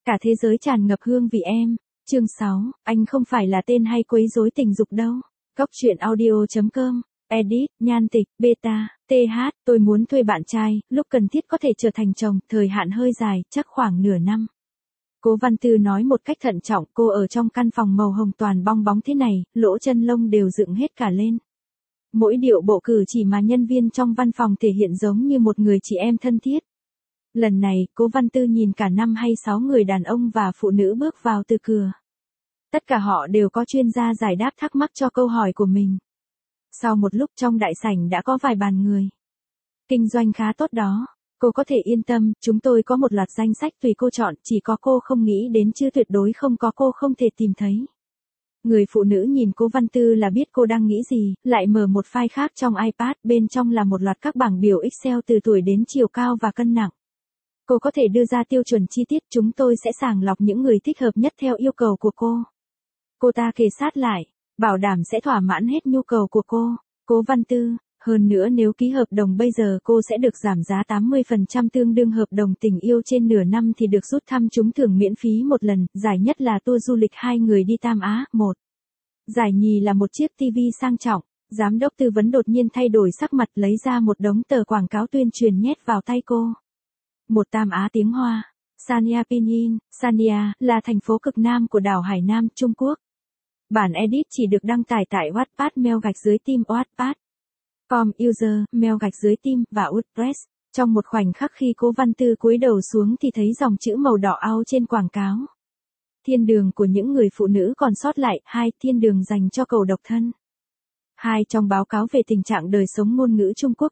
Cả thế giới tràn ngập hương vị em. Chương 6, anh không phải là tên hay quấy rối tình dục đâu. Góc truyện audio.com. Edit, Nhan Tịch, Beta, TH, tôi muốn thuê bạn trai, lúc cần thiết có thể trở thành chồng, thời hạn hơi dài, chắc khoảng nửa năm. Cố Văn Tư nói một cách thận trọng, cô ở trong căn phòng màu hồng toàn bong bóng thế này, lỗ chân lông đều dựng hết cả lên. Mỗi điệu bộ cử chỉ mà nhân viên trong văn phòng thể hiện giống như một người chị em thân thiết. Lần này, Cố Văn Tư nhìn cả 5 hay 6 người đàn ông và phụ nữ bước vào từ cửa. Tất cả họ đều có chuyên gia giải đáp thắc mắc cho câu hỏi của mình. Sau một lúc trong đại sảnh đã có vài bàn người. Kinh doanh khá tốt đó. Cô có thể yên tâm, chúng tôi có một loạt danh sách tùy cô chọn, chỉ có cô không nghĩ đến chứ tuyệt đối không có cô không thể tìm thấy. Người phụ nữ nhìn Cố Văn Tư là biết cô đang nghĩ gì, lại mở một file khác trong iPad, bên trong là một loạt các bảng biểu Excel từ tuổi đến chiều cao và cân nặng. Cô có thể đưa ra tiêu chuẩn chi tiết, chúng tôi sẽ sàng lọc những người thích hợp nhất theo yêu cầu của cô. Cô ta kề sát lại, bảo đảm sẽ thỏa mãn hết nhu cầu của cô. Cố Văn Tư, hơn nữa nếu ký hợp đồng bây giờ cô sẽ được giảm giá 80% tương đương hợp đồng tình yêu trên nửa năm thì được rút thăm trúng thưởng miễn phí một lần, giải nhất là tour du lịch 2 người đi Tam Á, 1. Giải nhì là một chiếc TV sang trọng. Giám đốc tư vấn đột nhiên thay đổi sắc mặt lấy ra một đống tờ quảng cáo tuyên truyền nhét vào tay cô. Một Tam Á tiếng Hoa. Sanya Pinyin, Sanya, là thành phố cực nam của đảo Hải Nam, Trung Quốc. Bản edit chỉ được đăng tải tại Wattpad mail-tim Wattpad. Com user, mail-tim và WordPress. Trong một khoảnh khắc khi Cố Văn Tư cúi đầu xuống thì thấy dòng chữ màu đỏ ao trên quảng cáo. Thiên đường của những người phụ nữ còn sót lại, 2. Thiên đường dành cho cầu độc thân. 2. Trong báo cáo về tình trạng đời sống ngôn ngữ Trung Quốc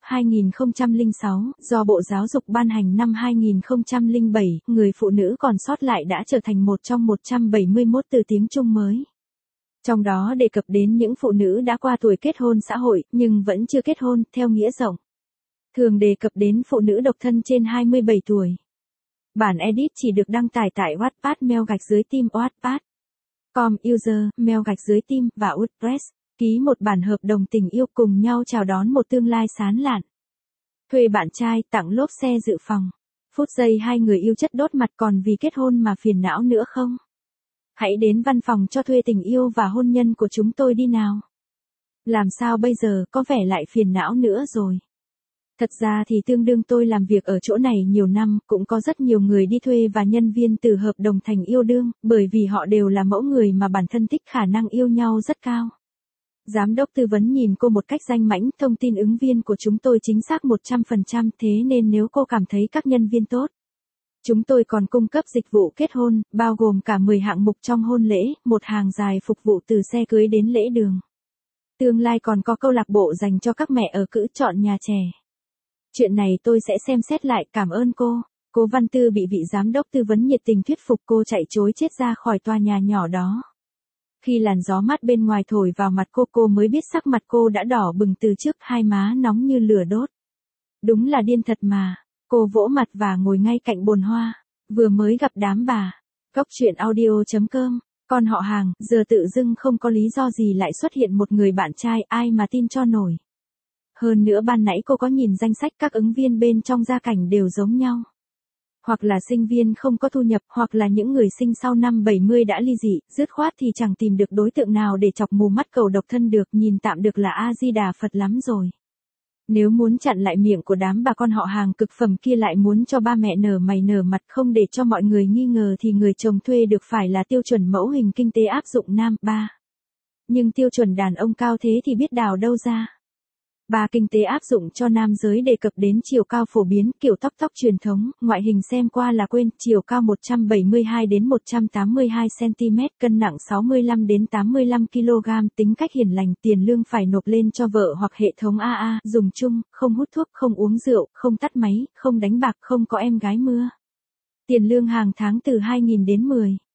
2006, do Bộ Giáo dục ban hành năm 2007, người phụ nữ còn sót lại đã trở thành một trong 171 từ tiếng Trung mới. Trong đó đề cập đến những phụ nữ đã qua tuổi kết hôn xã hội, nhưng vẫn chưa kết hôn, theo nghĩa rộng. Thường đề cập đến phụ nữ độc thân trên 27 tuổi. Bản edit chỉ được đăng tải tại Wattpad mail-tim Wattpad. Com user, mail-tim và WordPress. Ký một bản hợp đồng tình yêu cùng nhau chào đón một tương lai sáng lạn. Thuê bạn trai, tặng lốp xe dự phòng. Phút giây hai người yêu chất đốt mặt còn vì kết hôn mà phiền não nữa không? Hãy đến văn phòng cho thuê tình yêu và hôn nhân của chúng tôi đi nào. Làm sao bây giờ, có vẻ lại phiền não nữa rồi. Thật ra thì tương đương tôi làm việc ở chỗ này nhiều năm, cũng có rất nhiều người đi thuê và nhân viên từ hợp đồng thành yêu đương, bởi vì họ đều là mẫu người mà bản thân thích khả năng yêu nhau rất cao. Giám đốc tư vấn nhìn cô một cách danh mãnh, thông tin ứng viên của chúng tôi chính xác 100%, thế nên nếu cô cảm thấy các nhân viên tốt. Chúng tôi còn cung cấp dịch vụ kết hôn, bao gồm cả 10 hạng mục trong hôn lễ, một hàng dài phục vụ từ xe cưới đến lễ đường. Tương lai còn có câu lạc bộ dành cho các mẹ ở cữ chọn nhà trẻ. Chuyện này tôi sẽ xem xét lại, cảm ơn cô. Cố Văn Tư bị vị giám đốc tư vấn nhiệt tình thuyết phục, cô chạy trối chết ra khỏi tòa nhà nhỏ đó. Khi làn gió mát bên ngoài thổi vào mặt cô mới biết sắc mặt cô đã đỏ bừng từ trước, hai má nóng như lửa đốt. Đúng là điên thật mà. Cô vỗ mặt và ngồi ngay cạnh bồn hoa. Vừa mới gặp đám bà. Góc truyện audio.com. Con họ Hàng, giờ tự dưng không có lý do gì lại xuất hiện một người bạn trai, ai mà tin cho nổi. Hơn nữa ban nãy cô có nhìn danh sách các ứng viên bên trong gia cảnh đều giống nhau. Hoặc là sinh viên không có thu nhập, hoặc là những người sinh sau năm 70 đã ly dị, dứt khoát thì chẳng tìm được đối tượng nào để chọc mù mắt cầu độc thân được, nhìn tạm được là A-di-đà Phật lắm rồi. Nếu muốn chặn lại miệng của đám bà con họ Hàng cực phẩm kia lại muốn cho ba mẹ nở mày nở mặt không để cho mọi người nghi ngờ thì người chồng thuê được phải là tiêu chuẩn mẫu hình kinh tế áp dụng nam 3. Nhưng tiêu chuẩn đàn ông cao thế thì biết đào đâu ra. 3. Kinh tế áp dụng cho nam giới đề cập đến chiều cao phổ biến, kiểu tóc truyền thống, ngoại hình xem qua là quên, chiều cao 172 đến 182 cm, cân nặng 65 đến 85 kg, tính cách hiền lành, tiền lương phải nộp lên cho vợ hoặc hệ thống AA, dùng chung, không hút thuốc, không uống rượu, không tắt máy, không đánh bạc, không có em gái mưa. Tiền lương hàng tháng từ 2.000 đến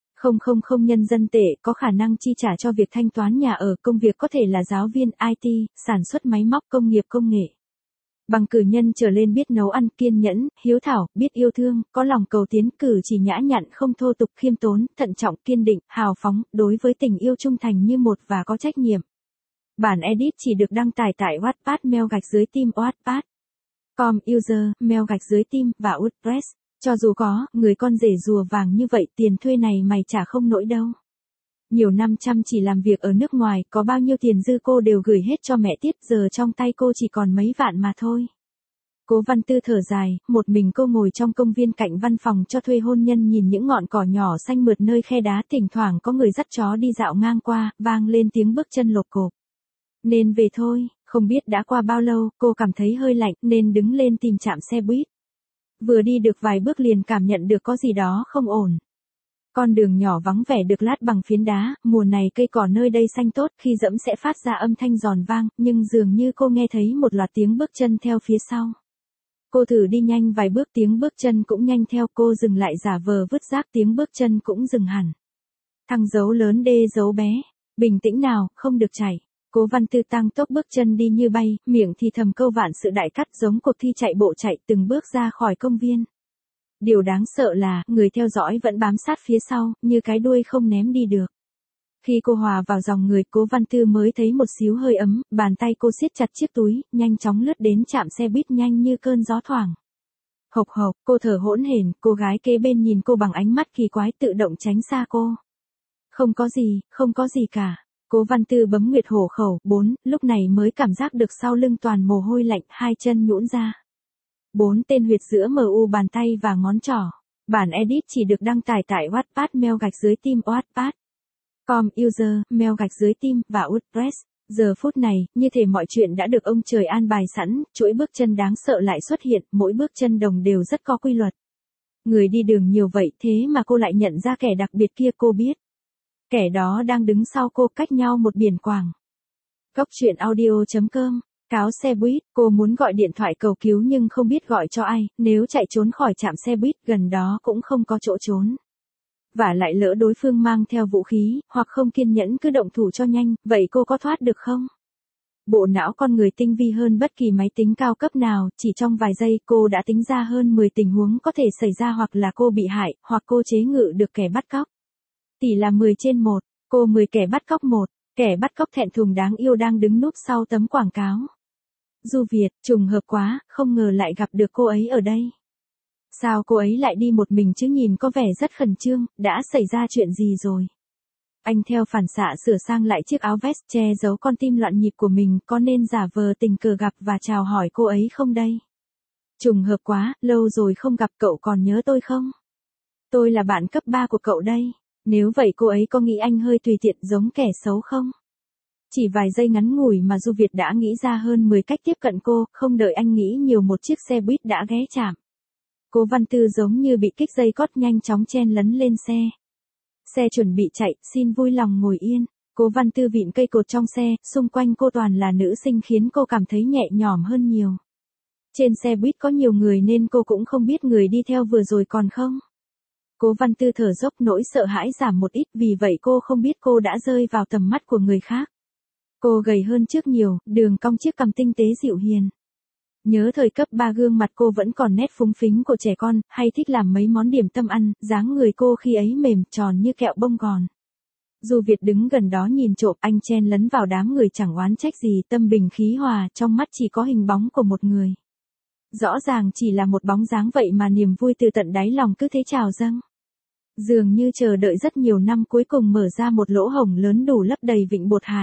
10.000 nhân dân tệ, có khả năng chi trả cho việc thanh toán nhà ở, công việc có thể là giáo viên, IT, sản xuất máy móc, công nghiệp công nghệ. Bằng cử nhân trở lên biết nấu ăn, kiên nhẫn, hiếu thảo, biết yêu thương, có lòng cầu tiến, cử chỉ nhã nhặn, không thô tục, khiêm tốn, thận trọng, kiên định, hào phóng, đối với tình yêu trung thành như một và có trách nhiệm. Bản edit chỉ được đăng tải tại Wattpad mail-tim Wattpad. Com user, mail-tim và WordPress. Cho dù có, người con rể rùa vàng như vậy tiền thuê này mày trả không nổi đâu. Nhiều năm chăm chỉ làm việc ở nước ngoài, có bao nhiêu tiền dư cô đều gửi hết cho mẹ Tiết, giờ trong tay cô chỉ còn mấy vạn mà thôi. Cố Văn Tư thở dài, một mình cô ngồi trong công viên cạnh văn phòng cho thuê hôn nhân nhìn những ngọn cỏ nhỏ xanh mượt nơi khe đá, thỉnh thoảng có người dắt chó đi dạo ngang qua, vang lên tiếng bước chân lộp cộp. Nên về thôi, không biết đã qua bao lâu, cô cảm thấy hơi lạnh nên đứng lên tìm trạm xe buýt. Vừa đi được vài bước liền cảm nhận được có gì đó không ổn. Con đường nhỏ vắng vẻ được lát bằng phiến đá, mùa này cây cỏ nơi đây xanh tốt, khi dẫm sẽ phát ra âm thanh giòn vang, nhưng dường như cô nghe thấy một loạt tiếng bước chân theo phía sau. Cô thử đi nhanh vài bước, tiếng bước chân cũng nhanh theo, cô dừng lại giả vờ vứt rác, tiếng bước chân cũng dừng hẳn. Thằng dấu lớn đê dấu bé, bình tĩnh nào, không được chạy. Cố Văn Tư tăng tốc bước chân đi như bay, miệng thì thầm câu vạn sự đại cát, giống cuộc thi chạy bộ chạy từng bước ra khỏi công viên. Điều đáng sợ là, người theo dõi vẫn bám sát phía sau, như cái đuôi không ném đi được. Khi cô hòa vào dòng người, Cố Văn Tư mới thấy một xíu hơi ấm, bàn tay cô siết chặt chiếc túi, nhanh chóng lướt đến trạm xe buýt nhanh như cơn gió thoảng. Hộc hộc, cô thở hỗn hển, cô gái kế bên nhìn cô bằng ánh mắt kỳ quái, tự động tránh xa cô. Không có gì cả. Cố Văn Tư bấm nguyệt hổ khẩu, 4, lúc này mới cảm giác được sau lưng toàn mồ hôi lạnh, hai chân nhũn ra. 4 tên huyệt giữa MU bàn tay và ngón trỏ. Bản edit chỉ được đăng tải tại Wattpad mail gạch dưới tim Wattpad. Com user, mail gạch dưới tim và WordPress. Giờ phút này, như thể mọi chuyện đã được ông trời an bài sẵn, chuỗi bước chân đáng sợ lại xuất hiện, mỗi bước chân đồng đều rất có quy luật. Người đi đường nhiều vậy thế mà cô lại nhận ra kẻ đặc biệt kia, cô biết. Kẻ đó đang đứng sau cô, cách nhau một biển quảng. Góc truyện audio.com. Cáo xe buýt, cô muốn gọi điện thoại cầu cứu nhưng không biết gọi cho ai, nếu chạy trốn khỏi trạm xe buýt gần đó cũng không có chỗ trốn. Và lại lỡ đối phương mang theo vũ khí, hoặc không kiên nhẫn cứ động thủ cho nhanh, vậy cô có thoát được không? Bộ não con người tinh vi hơn bất kỳ máy tính cao cấp nào, chỉ trong vài giây cô đã tính ra hơn 10 tình huống có thể xảy ra, hoặc là cô bị hại, hoặc cô chế ngự được kẻ bắt cóc. Tỷ là 10/1, cô 10 kẻ bắt cóc 1, kẻ bắt cóc thẹn thùng đáng yêu đang đứng núp sau tấm quảng cáo. Du Việt, trùng hợp quá, không ngờ lại gặp được cô ấy ở đây. Sao cô ấy lại đi một mình chứ, nhìn có vẻ rất khẩn trương, đã xảy ra chuyện gì rồi? Anh theo phản xạ sửa sang lại chiếc áo vest che giấu con tim loạn nhịp của mình, có nên giả vờ tình cờ gặp và chào hỏi cô ấy không đây? Trùng hợp quá, lâu rồi không gặp, cậu còn nhớ tôi không? Tôi là bạn cấp 3 của cậu đây. Nếu vậy cô ấy có nghĩ anh hơi tùy tiện giống kẻ xấu không? Chỉ vài giây ngắn ngủi mà Du Việt đã nghĩ ra hơn 10 cách tiếp cận cô, không đợi anh nghĩ nhiều một chiếc xe buýt đã ghé chạm. Cố Văn Tư giống như bị kích dây cót, nhanh chóng chen lấn lên xe. Xe chuẩn bị chạy, xin vui lòng ngồi yên. Cố Văn Tư vịn cây cột trong xe, xung quanh cô toàn là nữ sinh khiến cô cảm thấy nhẹ nhõm hơn nhiều. Trên xe buýt có nhiều người nên cô cũng không biết người đi theo vừa rồi còn không. Cố Văn Tư thở dốc, nỗi sợ hãi giảm một ít, vì vậy cô không biết cô đã rơi vào tầm mắt của người khác. Cô gầy hơn trước nhiều, đường cong chiếc cằm tinh tế dịu hiền. Nhớ thời cấp 3 gương mặt cô vẫn còn nét phúng phính của trẻ con, hay thích làm mấy món điểm tâm ăn, dáng người cô khi ấy mềm tròn như kẹo bông gòn. Du Việt đứng gần đó nhìn trộm, anh chen lấn vào đám người chẳng oán trách gì, tâm bình khí hòa, trong mắt chỉ có hình bóng của một người. Rõ ràng chỉ là một bóng dáng vậy mà niềm vui từ tận đáy lòng cứ thế trào dâng. Dường như chờ đợi rất nhiều năm cuối cùng mở ra một lỗ hổng lớn đủ lấp đầy vịnh Bột Hải.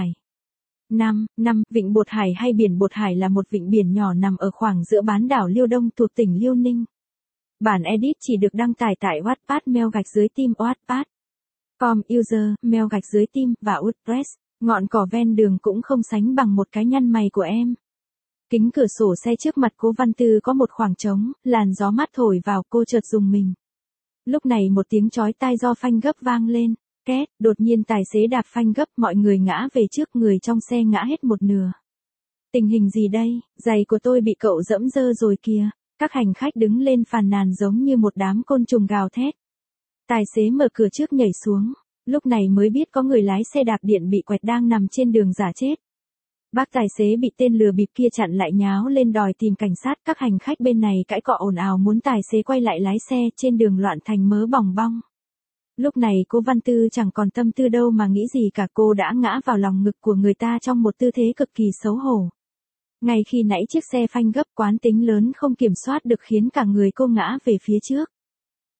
Vịnh Bột Hải hay biển Bột Hải là một vịnh biển nhỏ nằm ở khoảng giữa bán đảo Liêu Đông thuộc tỉnh Liêu Ninh. Bản edit chỉ được đăng tải tại Wattpad mail gạch dưới tim Wattpad. Com user, mail gạch dưới tim và WordPress. Ngọn cỏ ven đường cũng không sánh bằng một cái nhăn mày của em. Kính cửa sổ xe trước mặt Cố Văn Tư có một khoảng trống, làn gió mát thổi vào, cô chợt rùng mình. Lúc này một tiếng chói tai do phanh gấp vang lên. Két, đột nhiên tài xế đạp phanh gấp, mọi người ngã về trước, người trong xe ngã hết một nửa. Tình hình gì đây, giày của tôi bị cậu dẫm dơ rồi kìa. Các hành khách đứng lên phàn nàn giống như một đám côn trùng gào thét. Tài xế mở cửa trước nhảy xuống, lúc này mới biết có người lái xe đạp điện bị quẹt đang nằm trên đường giả chết. Bác tài xế bị tên lừa bịp kia chặn lại nháo lên đòi tìm cảnh sát, các hành khách bên này cãi cọ ồn ào muốn tài xế quay lại lái xe, trên đường loạn thành mớ bòng bong. Lúc này Cố Văn Tư chẳng còn tâm tư đâu mà nghĩ gì cả, cô đã ngã vào lòng ngực của người ta trong một tư thế cực kỳ xấu hổ. Ngay khi nãy chiếc xe phanh gấp, quán tính lớn không kiểm soát được khiến cả người cô ngã về phía trước.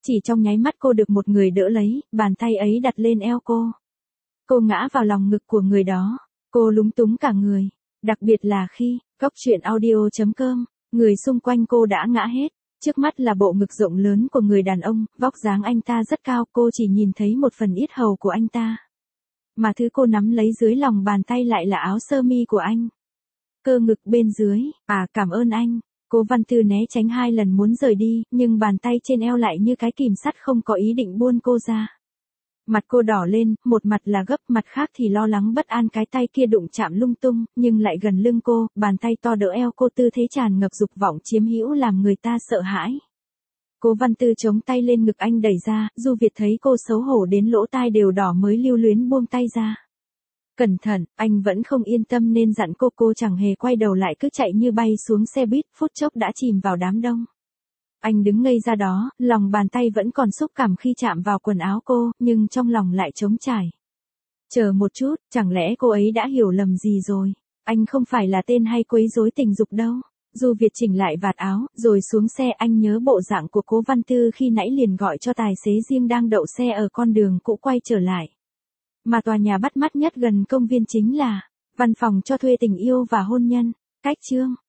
Chỉ trong nháy mắt cô được một người đỡ lấy, bàn tay ấy đặt lên eo cô. Cô ngã vào lòng ngực của người đó. Cô lúng túng cả người. Đặc biệt là khi, Cốc truyện audio.com, người xung quanh cô đã ngã hết. Trước mắt là bộ ngực rộng lớn của người đàn ông, vóc dáng anh ta rất cao, cô chỉ nhìn thấy một phần yết hầu của anh ta. Mà thứ cô nắm lấy dưới lòng bàn tay lại là áo sơ mi của anh. Cơ ngực bên dưới, cảm ơn anh. Cố Văn Tư né tránh 2 lần muốn rời đi, nhưng bàn tay trên eo lại như cái kìm sắt không có ý định buông cô ra. Mặt cô đỏ lên, một mặt là gấp, mặt khác thì lo lắng bất an cái tay kia đụng chạm lung tung, nhưng lại gần lưng cô, bàn tay to đỡ eo cô tư thế tràn ngập dục vọng chiếm hữu làm người ta sợ hãi. Cố Văn Tư chống tay lên ngực anh đẩy ra, Du Việt thấy cô xấu hổ đến lỗ tai đều đỏ mới lưu luyến buông tay ra. Cẩn thận, anh vẫn không yên tâm nên dặn cô chẳng hề quay đầu lại cứ chạy như bay xuống xe buýt, phút chốc đã chìm vào đám đông. Anh đứng ngây ra đó, lòng bàn tay vẫn còn xúc cảm khi chạm vào quần áo cô, nhưng trong lòng lại trống trải. Chờ một chút, chẳng lẽ cô ấy đã hiểu lầm gì rồi? Anh không phải là tên hay quấy rối tình dục đâu. Du Việt chỉnh lại vạt áo, rồi xuống xe. Anh nhớ bộ dạng của Cố Văn Tư khi nãy liền gọi cho tài xế riêng đang đậu xe ở con đường cũ quay trở lại. Mà tòa nhà bắt mắt nhất gần công viên chính là văn phòng cho thuê tình yêu và hôn nhân. Cách chương